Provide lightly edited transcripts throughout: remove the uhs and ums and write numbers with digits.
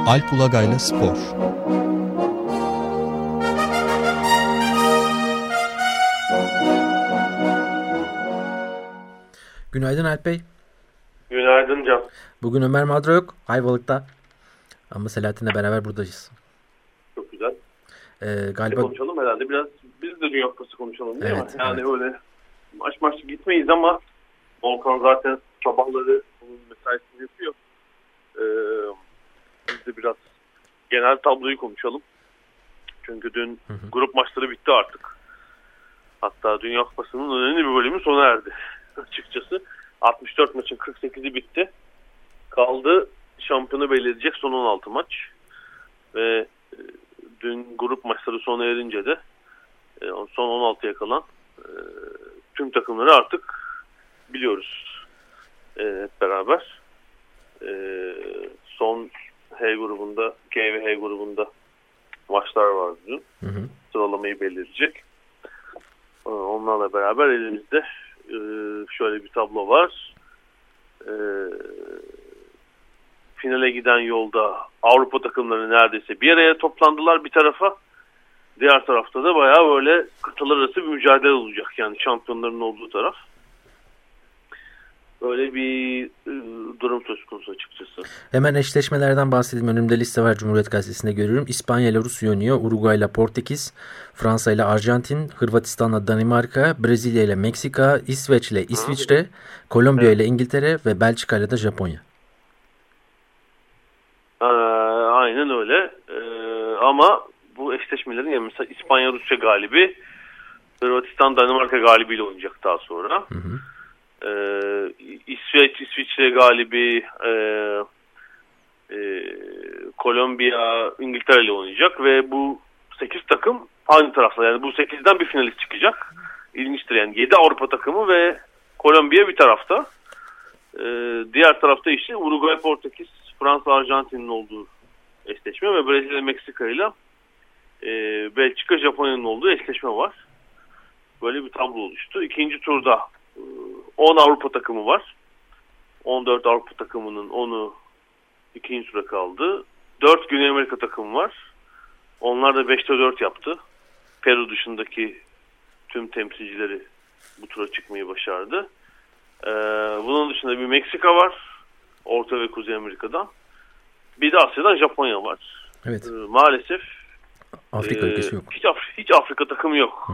Alp Ulagay'la Spor. Günaydın Alp Bey. Günaydın Can. Bugün Ömer Madra yok. Ayvalık'ta. Ama Selahattin'le beraber buradayız. Çok güzel. Galiba... konuşalım herhalde. Biraz biz de Dünya Kupası konuşalım değil mi? Yani evet. öyle maç gitmeyiz ama Volkan zaten sabahları onun mesaisini yapıyor. Biz de biraz genel tabloyu konuşalım. Çünkü dün grup maçları bitti artık. Hatta Dünya Kupası'nın önemli bir bölümü sona erdi. Açıkçası 64 maçın 48'i bitti. Kaldı şampiyonu belirleyecek son 16 maç. Ve dün grup maçları sona erince de son 16'ya kalan tüm takımları artık biliyoruz hep beraber. Son H grubunda, G ve H grubunda maçlar vardı dün. Sıralamayı belirleyecek. Onlarla beraber elimizde şöyle bir tablo var. Finale giden yolda Avrupa takımları neredeyse bir araya toplandılar bir tarafa. Diğer tarafta da bayağı böyle kıtalar arası bir mücadele olacak. Yani şampiyonların olduğu taraf. Böyle bir durum söz konusu açıkçası. Hemen eşleşmelerden bahsedeyim. Önümde liste var, Cumhuriyet Gazetesi'nde görüyorum. İspanya ile Rusya oynuyor. Uruguay ile Portekiz. Fransa ile Arjantin. Hırvatistan ile Danimarka. Brezilya ile Meksika. İsveç ile İsviçre. Kolombiya ile İngiltere ve Belçika ile de Japonya. Aynen öyle. Ama bu eşleşmelerin yani mesela İspanya-Rusya galibi, Hırvatistan-Danimarka galibiyle oynayacak daha sonra. İsviçre galibi, Kolombiya İngiltere ile oynayacak ve bu 8 takım aynı tarafta. Yani bu 8'den bir finalist çıkacak. İlginçtir yani 7 Avrupa takımı ve Kolombiya bir tarafta. Diğer tarafta işte Uruguay, Portekiz, Fransa, Arjantin'in olduğu eşleşme ve Brezilya, Meksika ile Belçika, Japonya'nın olduğu eşleşme var. Böyle bir tablo oluştu. İkinci turda 10 Avrupa takımı var. 14 Avrupa takımının 10'u ikinci tura kaldı. 4 Güney Amerika takımı var. Onlar da 5'te 4 yaptı. Peru dışındaki tüm temsilcileri bu tura çıkmayı başardı. Bunun dışında bir Meksika var. Orta ve Kuzey Amerika'dan. Bir de Asya'dan Japonya var. Evet. Maalesef Afrika ülkesi yok. Hiç Afrika takımı yok.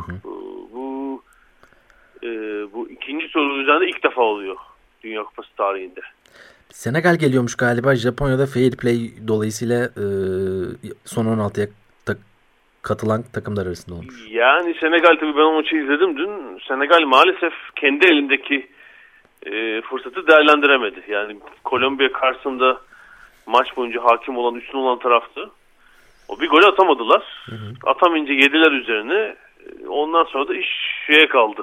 Bu ikinci soru üzerinde ilk defa oluyor Dünya Kupası tarihinde. Senegal geliyormuş galiba. Japonya'da fair play dolayısıyla son 16'ya katılan takımlar arasında olmuş. Yani Senegal tabii ben o maçı izledim dün. Senegal maalesef kendi elindeki fırsatı değerlendiremedi. Yani Kolombiya karşısında maç boyunca hakim olan, üstün olan taraftı. O bir gol atamadılar. Atamayınca yediler üzerine. Ondan sonra da iş şeye kaldı.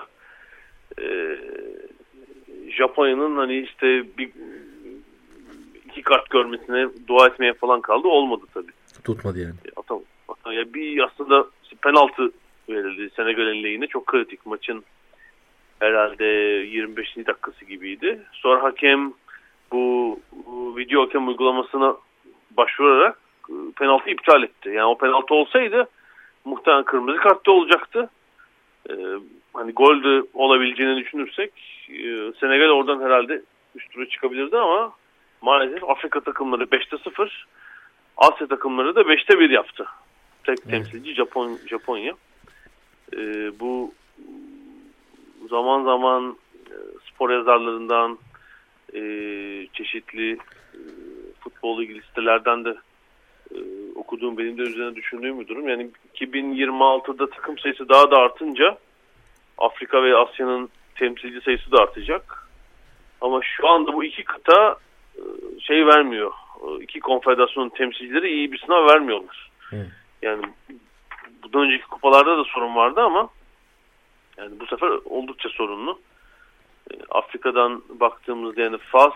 Japonya'nın hani işte iki kart görmesine dua etmeye falan kaldı. Olmadı tabii. Tutmadı yani. Ya bir aslında penaltı verildi Senegal'in lehine. Çok kritik, maçın herhalde 25. dakikası gibiydi. Sonra hakem bu video hakem uygulamasına başvurarak penaltı iptal etti. Yani o penaltı olsaydı muhtemelen kırmızı kartta olacaktı. Hani gol de olabileceğini düşünürsek Senegal oradan herhalde üst tura çıkabilirdi ama maalesef Afrika takımları 5'te 0, Asya takımları da 5'te 1 yaptı. Tek temsilci Japonya. Bu zaman zaman spor yazarlarından, çeşitli futbolla ilgili sitelerden de okuduğum, benim de üzerine düşündüğüm bir durum. Yani 2026'da takım sayısı daha da artınca Afrika ve Asya'nın temsilci sayısı da artacak. Ama şu anda bu iki kıta vermiyor. İki konfederasyonun temsilcileri iyi bir sınav vermiyorlar. Yani bundan önceki kupalarda da sorun vardı ama yani bu sefer oldukça sorunlu. Afrika'dan baktığımızda yani Fas,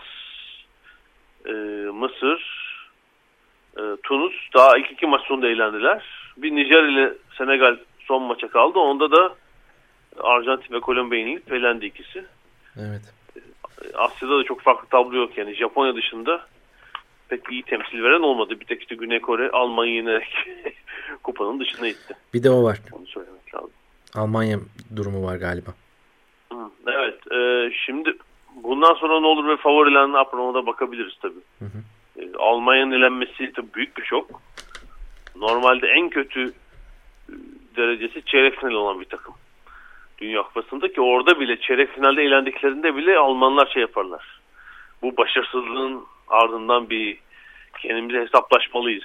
Mısır, Tunus daha 2 maç sonunda eğlendiler. Bir Nijer ile Senegal son maça kaldı. Onda da Arjantin ve Kolombiya yenilip elendi ikisi. Evet. Asya'da da çok farklı tablo yok yani. Japonya dışında pek iyi temsil veren olmadı. Bir tek işte Güney Kore Almanya'yı yenerek kupanın dışına itti. Bir de o var. Onu söylemek lazım. Almanya durumu var galiba. Evet. Şimdi bundan sonra ne olur ve favoriler ne yapar ona da bakabiliriz tabii. Hı hı. Almanya'nın elenmesi tabii büyük bir şok. Normalde en kötü derecesi çeyrek final olan bir takım. Dünya Kupası'nda ki orada bile çeyrek finalde eğlendiklerinde bile Almanlar şey yaparlar. Bu başarısızlığın ardından bir kendimize hesaplaşmalıyız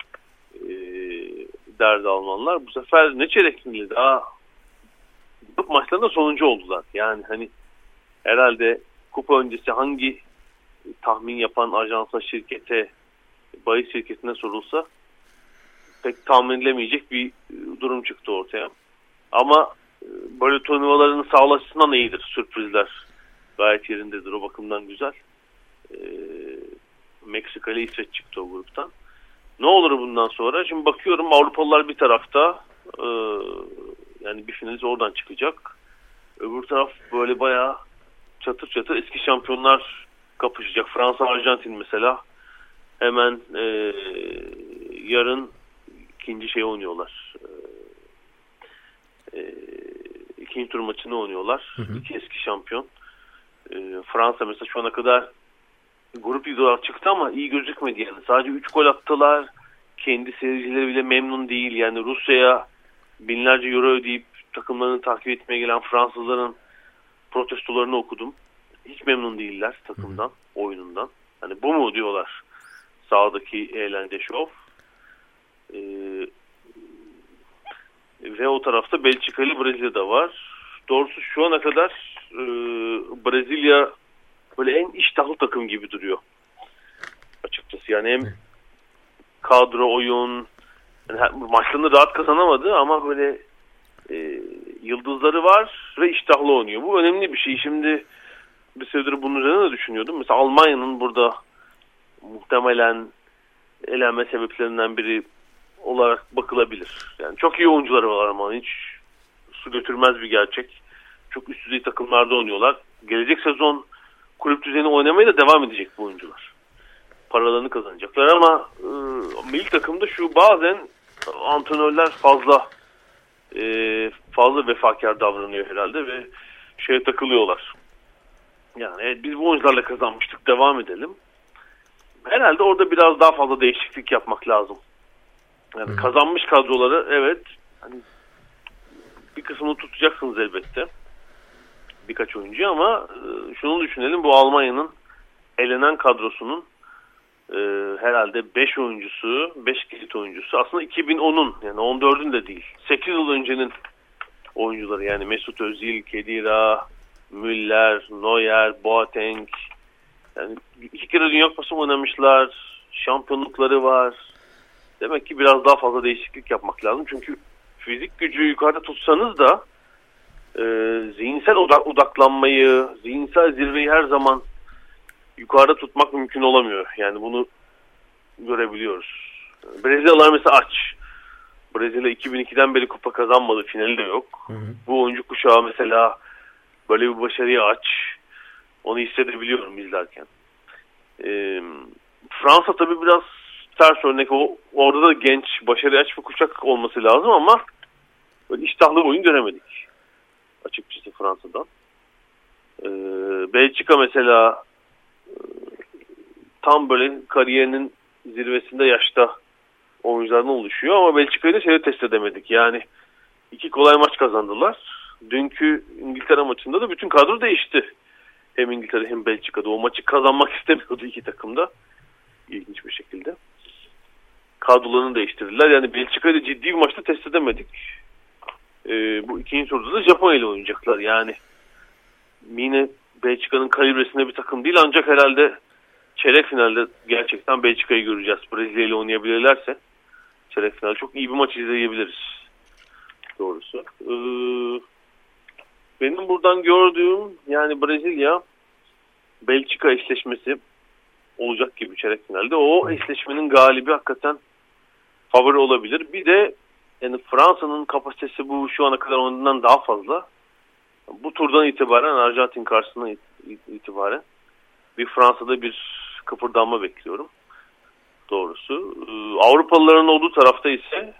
derdi Almanlar. Bu sefer ne çeyrek finali daha grup maçlarında sonuncu oldular. Yani hani herhalde kupa öncesi hangi tahmin yapan ajansa, şirkete, bahis şirketine sorulsa pek tahmin edilemeyecek bir durum çıktı ortaya. Ama böyle turnuvaların sağlığı açısından iyidir. Sürprizler gayet yerindedir. O bakımdan güzel. Meksika ile İsveç çıktı o gruptan. Ne olur bundan sonra? Şimdi bakıyorum Avrupalılar bir tarafta, yani bir finalist oradan çıkacak. Öbür taraf böyle bayağı çatır çatır eski şampiyonlar kapışacak. Fransa, Arjantin mesela. Hemen yarın ikinci şey oynuyorlar. İkinci tur maçını oynuyorlar. Hı hı. İki eski şampiyon. Fransa mesela şu ana kadar grup lideri çıktı ama iyi gözükmedi yani. Sadece 3 gol attılar. Kendi seyircileri bile memnun değil. Yani Rusya'ya binlerce euro ödeyip takımlarını takip etmeye gelen Fransızların protestolarını okudum. Hiç memnun değiller takımdan, oyunundan. Hani bu mu diyorlar sahadaki eğlence şov. Ve o tarafta Belçika ile Brezilya'da var. Doğrusu şu ana kadar Brezilya böyle en iştahlı takım gibi duruyor. Açıkçası yani hem kadro, oyun yani maçlarını rahat kazanamadı ama böyle yıldızları var ve iştahlı oynuyor. Bu önemli bir şey. Şimdi bir süredir bunun üzerine de düşünüyordum. Mesela Almanya'nın burada muhtemelen elenme sebeplerinden biri olarak bakılabilir. Yani çok iyi oyuncuları var ama hiç su götürmez bir gerçek. Çok üst düzey takımlarda oynuyorlar. Gelecek sezon kulüp düzeyine oynamaya da devam edecek bu oyuncular. Paralarını kazanacaklar ama milli takımda şu bazen antrenörler fazla vefakar davranıyor herhalde ve şeye takılıyorlar. Yani evet, biz bu oyuncularla kazanmıştık, devam edelim. Herhalde orada biraz daha fazla değişiklik yapmak lazım. Yani kazanmış kadroları evet hani bir kısmını tutacaksınız elbette. Birkaç oyuncu ama şunu düşünelim, bu Almanya'nın elenen kadrosunun herhalde 5 oyuncusu, 5 kilit oyuncusu aslında 2010'un yani 14'ün de değil. 8 yıl öncenin oyuncuları yani Mesut Özil, Khedira, Müller, Neuer, Boateng. Yani 2 kere Dünya Kupası oynamışlar. Şampiyonlukları var. Demek ki biraz daha fazla değişiklik yapmak lazım. Çünkü fizik gücü yukarıda tutsanız da zihinsel odaklanmayı, zihinsel zirveyi her zaman yukarıda tutmak mümkün olamıyor. Yani bunu görebiliyoruz. Brezilyalılar mesela aç. Brezilya 2002'den beri kupa kazanmadı. Finali de yok. Hı hı. Bu oyuncu kuşağı mesela böyle bir başarıya aç. Onu hissedebiliyorum izlerken. Fransa tabii biraz ters örnek. Orada da genç, başarıya aç bir kuşak olması lazım ama böyle iştahlı bir oyun göremedik. Açıkçası Fransa'dan. Belçika mesela tam böyle kariyerinin zirvesinde yaşta oyunculardan oluşuyor ama Belçika'yı da test edemedik. Yani 2 kolay maç kazandılar. Dünkü İngiltere maçında da bütün kadro değişti. Hem İngiltere hem Belçika'da. O maçı kazanmak istemiyordu iki takım da. İlginç bir şekilde. Kadrolarını değiştirdiler. Yani Belçika'yı ciddi bir maçta test edemedik. Bu ikinci turda da Japonya ile oynayacaklar. Yani yine Belçika'nın kalibresinde bir takım değil ancak herhalde çeyrek finalde gerçekten Belçika'yı göreceğiz. Brezilya ile oynayabilirlerse çeyrek finalde çok iyi bir maç izleyebiliriz. Doğrusu. Benim buradan gördüğüm yani Brezilya Belçika eşleşmesi olacak gibi çeyrek finalde. O eşleşmenin galibi hakikaten favori olabilir. Bir de yani Fransa'nın kapasitesi bu şu ana kadar ondan daha fazla. Bu turdan itibaren Arjantin karşısına itibaren bir Fransa'da bir kıpırdanma bekliyorum. doğrusu. Avrupalıların olduğu tarafta ise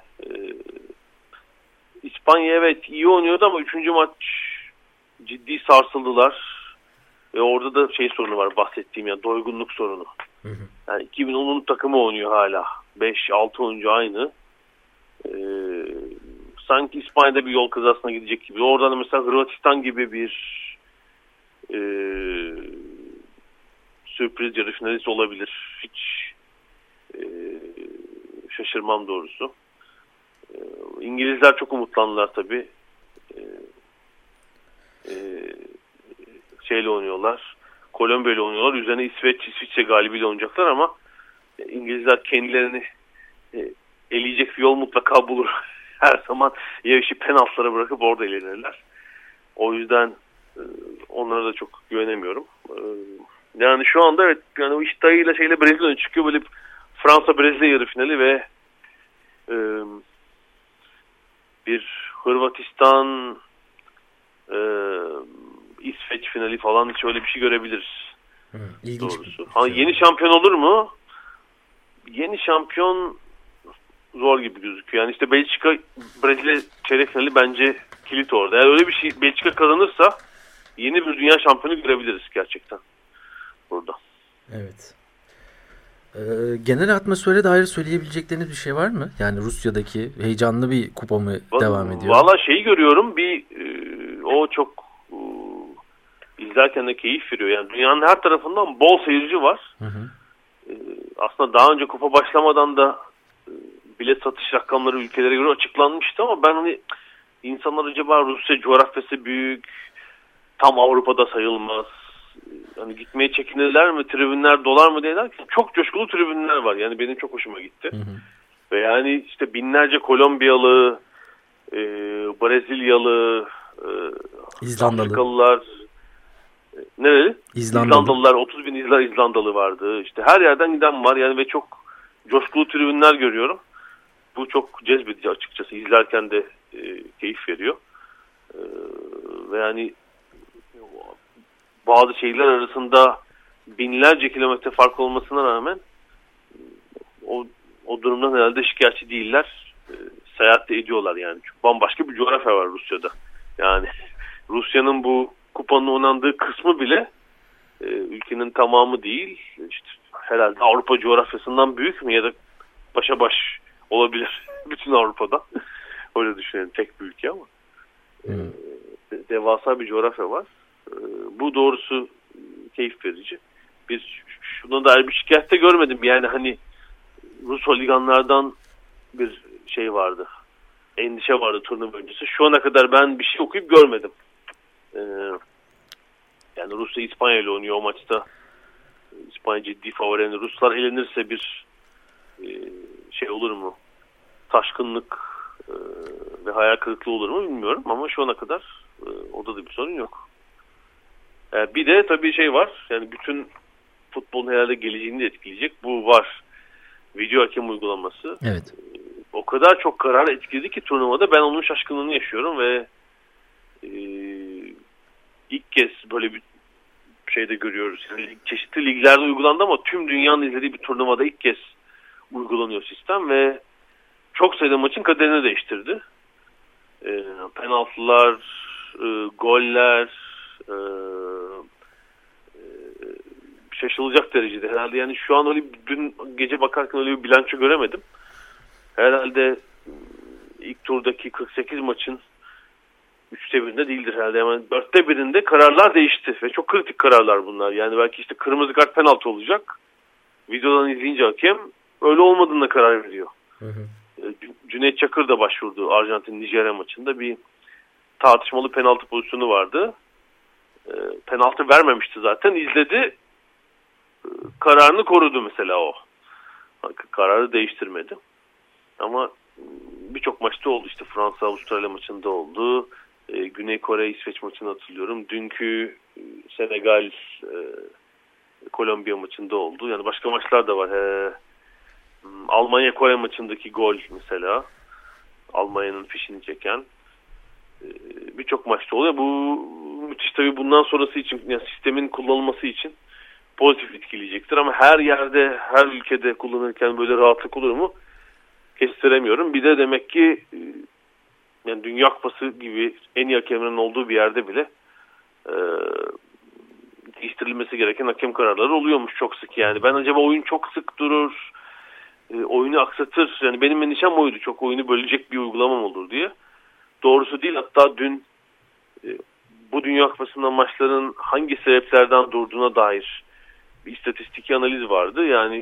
İspanya evet iyi oynuyordu ama 3. maç ciddi sarsıldılar. Ve orada da sorunu var bahsettiğim ya, doygunluk sorunu. Hı hı. Yani 2010'un takımı oynuyor hala. 5-6 oyuncu aynı. Sanki İspanya'da bir yol kazasına gidecek gibi. Oradan mesela Hırvatistan gibi bir sürpriz yarı finalist olabilir. Hiç şaşırmam doğrusu. İngilizler çok umutlandılar tabii. Oynuyorlar. Kolombiya ile oynuyorlar. Üzerine İsviçre galibiyle oynayacaklar ama İngilizler kendilerini eleyecek bir yol mutlaka bulur. Her zaman yarışı penaltılara bırakıp orada elenirler. O yüzden onlara da çok güvenemiyorum. Yani şu anda evet, yani o iştahıyla Brezilya çıkıyor. Böyle Fransa-Brezilya yarı finali ve bir Hırvatistan İsveç finali falan, hiç öyle bir şey görebiliriz. Doğrusu. Yeni şampiyon olur mu? Yeni şampiyon zor gibi gözüküyor. Yani işte Belçika Brezilya çeyrek finali bence kilit orada. Eğer öyle bir şey Belçika kazanırsa yeni bir dünya şampiyonu görebiliriz gerçekten burada. Evet. Genel atmosfere dair söyleyebilecekleriniz bir şey var mı? Yani Rusya'daki heyecanlı bir kupa mı devam ediyor? Valla görüyorum, o çok izlerken de keyif veriyor. Yani dünyanın her tarafından bol seyirci var. Hı hı. Aslında daha önce kupa başlamadan da bilet satış rakamları ülkelere göre açıklanmıştı ama ben insanlar acaba Rusya coğrafyası büyük, tam Avrupa'da sayılmaz, hani gitmeye çekinirler mi, tribünler dolar mı diye derken çok coşkulu tribünler var. Yani benim çok hoşuma gitti. Hı hı. Ve yani işte binlerce Kolombiyalı, Brezilyalı, Afrikalılar, nereli? İzlandalılar, 30 bin İzlandalı vardı. İşte her yerden giden var yani ve çok coşkulu tribünler görüyorum. Bu çok cezbedici açıkçası. İzlerken de keyif veriyor. Ve yani bazı şehirler arasında binlerce kilometre fark olmasına rağmen o durumdan herhalde şikayetçi değiller. Seyahat de ediyorlar yani. Çünkü bambaşka bir coğrafya var Rusya'da. Yani Rusya'nın bu kupanın oynandığı kısmı bile ülkenin tamamı değil. İşte herhalde Avrupa coğrafyasından büyük mü ya da başa baş olabilir bütün Avrupa'da. Öyle düşünelim, tek bir ülke ama. Devasa bir coğrafya var. Bu doğrusu keyif verici. Biz şuna dair bir şikayet de görmedim. Yani hani Rus holiganlardan bir vardı. Endişe vardı turnuva öncesi. Şu ana kadar ben bir şey okuyup görmedim. Yani Rusya İspanya ile oynuyor o maçta. İspanya ciddi favori. Yani Ruslar elenirse bir olur mu? Taşkınlık ve hayal kırıklığı olur mu bilmiyorum ama şu ana kadar orada da bir sorun yok. Bir de tabii var. Yani bütün futbolun herhalde geleceğini de etkileyecek. Bu var. Video hakem uygulaması. Evet. O kadar çok karar etkiledi ki turnuvada, ben onun şaşkınlığını yaşıyorum ve ilk kez böyle bir de görüyoruz. Yani çeşitli liglerde uygulandı ama tüm dünyanın izlediği bir turnuvada ilk kez uygulanıyor sistem ve çok sayıda maçın kaderini değiştirdi. Penaltılar, goller, şaşılacak derecede herhalde. Yani şu an öyle, dün gece bakarken öyle bir bilanço göremedim. Herhalde ilk turdaki 48 maçın 3'te birinde değildir herhalde. Yani 4'te birinde kararlar değişti ve çok kritik kararlar bunlar. Yani belki işte kırmızı kart, penaltı olacak. Videodan izleyince hakem öyle olmadığına karar veriyor. Hı hı. Cüneyt Çakır da başvurdu Arjantin-Nijerya maçında. Bir tartışmalı penaltı pozisyonu vardı. Penaltı vermemişti zaten. İzledi. Kararını korudu mesela o. Kararı değiştirmedi. Ama birçok maçta oldu. İşte Fransa-Avustralya maçında oldu. Güney Kore-İsveç maçını hatırlıyorum. Dünkü Senegal Kolombiya maçında oldu. Yani başka maçlar da var. Almanya-Kore maçındaki gol mesela. Almanya'nın fişini çeken. Birçok maçta oluyor. Bu müthiş tabii bundan sonrası için, yani sistemin kullanılması için pozitif etkileyecektir. Ama her yerde, her ülkede kullanırken böyle rahatlık olur mu? Kestiremiyorum. Bir de demek ki yani Dünya Kupası gibi en iyi hakemlerin olduğu bir yerde bile değiştirilmesi gereken hakem kararları oluyormuş çok sık yani. Ben acaba oyun çok sık durur, oyunu aksatır. Yani benim endişem oydu. Çok oyunu bölecek bir uygulamam olur diye. Doğrusu değil. Hatta dün bu Dünya Kupası'nda maçların hangi sebeplerden durduğuna dair bir istatistiki analiz vardı. Yani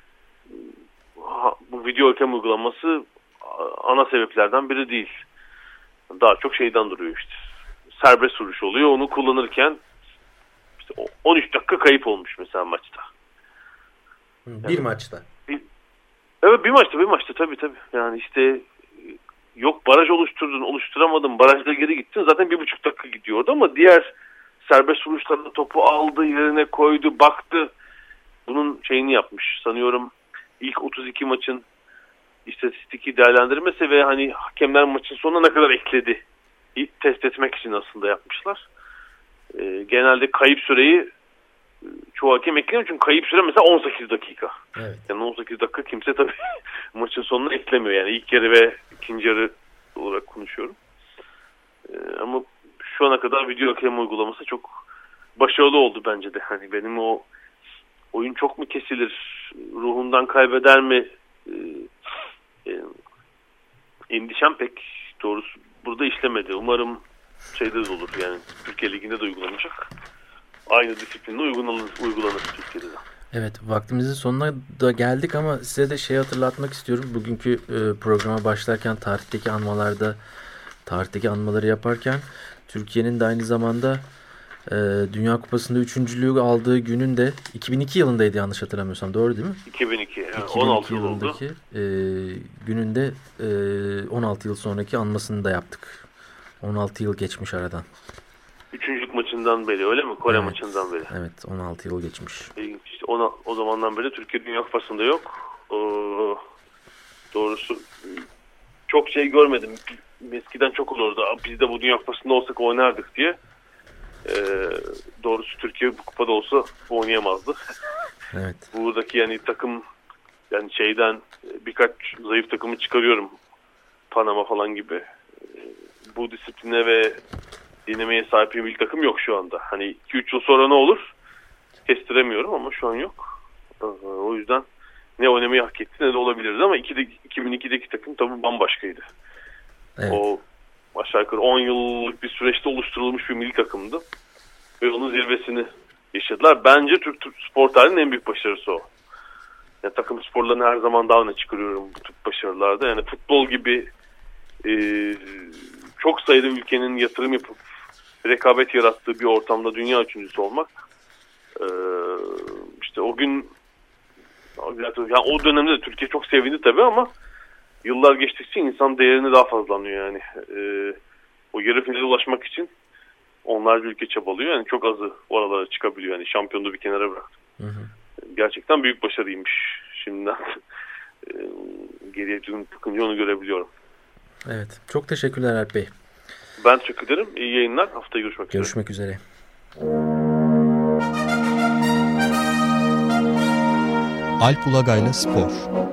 bu video hakem uygulaması ana sebeplerden biri değil. Daha çok şeyden duruyor işte. Serbest vuruş oluyor. Onu kullanırken işte 13 dakika kayıp olmuş mesela maçta. Bir maçta. Evet bir maçta tabii. Yani işte yok baraj oluşturamadın, barajda geri gittin zaten 1,5 dakika gidiyordu ama diğer serbest vuruşlarda topu aldı, yerine koydu, baktı. Bunun şeyini yapmış. Sanıyorum ilk 32 maçın istatistiki değerlendirmesi ve hani hakemler maçın sonuna ne kadar ekledi test etmek için aslında yapmışlar. Genelde kayıp süreyi çoğu hakem eklemiyor çünkü kayıp süre mesela 18 dakika. Evet. Yani 18 dakika kimse tabii maçın sonuna eklemiyor yani ilk yarı ve ikinci yarı olarak konuşuyorum. Ama şu ana kadar video hakem uygulaması çok başarılı oldu bence de. Hani benim o oyun çok mu kesilir, ruhundan kaybeder mi endişem pek doğrusu burada işlemedi. Umarım şeyde de olur yani Türkiye Ligi'nde de uygulanacak. Aynı disiplinle uygulanır Türkiye'de de. Evet, vaktimizin sonuna da geldik ama size de hatırlatmak istiyorum. Bugünkü programa başlarken tarihteki anmaları yaparken Türkiye'nin de aynı zamanda Dünya Kupası'nda üçüncülüğü aldığı günün de 2002 yılındaydı yanlış hatırlamıyorsam. Doğru değil mi? 2002. Yani 2002 16 yılındaki günün de 16 yıl sonraki anmasını da yaptık. 16 yıl geçmiş aradan. Üçüncülük maçından beri öyle mi? Kore maçından beri. Evet 16 yıl geçmiş. İşte o zamandan beri Türkiye Dünya Kupası'nda yok. Doğrusu çok şey görmedim. Eskiden çok olurdu. Biz de bu Dünya Kupası'nda olsak oynardık diye. Doğrusu Türkiye bu kupada olsa oynayamazdı. Evet. Buradaki yani takım yani şeyden birkaç zayıf takımı çıkarıyorum. Panama falan gibi. Bu disipline ve dinlemeye sahip bir takım yok şu anda. Hani 2-3 yıl sonra ne olur? Kestiremiyorum ama şu an yok. O yüzden ne oynamayı hak etti ne de olabilirdi ama 2002'deki takım tabii bambaşkaydı. Evet. O aşağı yukarı 10 yıllık bir süreçte oluşturulmuş bir milli takımdı. Ve onun zirvesini yaşadılar. Bence Türk spor tarihinin en büyük başarısı o. Yani takım sporlarını her zaman daha öne çıkarıyorum bu tip başarılarda. Yani futbol gibi çok sayıda ülkenin yatırım yapıp rekabet yarattığı bir ortamda dünya üçüncüsü olmak işte o gün yani o dönemde de Türkiye çok sevindi tabii ama yıllar geçtikçe insan değerini daha fazla anlıyor yani. O yarı finale ulaşmak için onlarca ülke çabalıyor. Yani çok azı oralara çıkabiliyor. Yani şampiyonluğu bir kenara bıraktım. Hı hı. Gerçekten büyük başarıymış. Şimdiden geriye dönüp bakınca onu görebiliyorum. Evet. Çok teşekkürler Alp Bey. Ben teşekkür ederim. İyi yayınlar. Haftaya görüşmek üzere. Alp Ulagay'la Spor.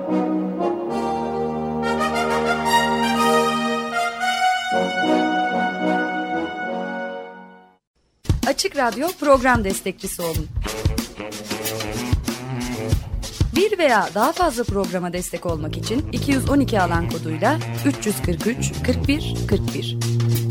Açık Radyo program destekçisi olun. Bir veya daha fazla programa destek olmak için 212 alan koduyla 343 41 41.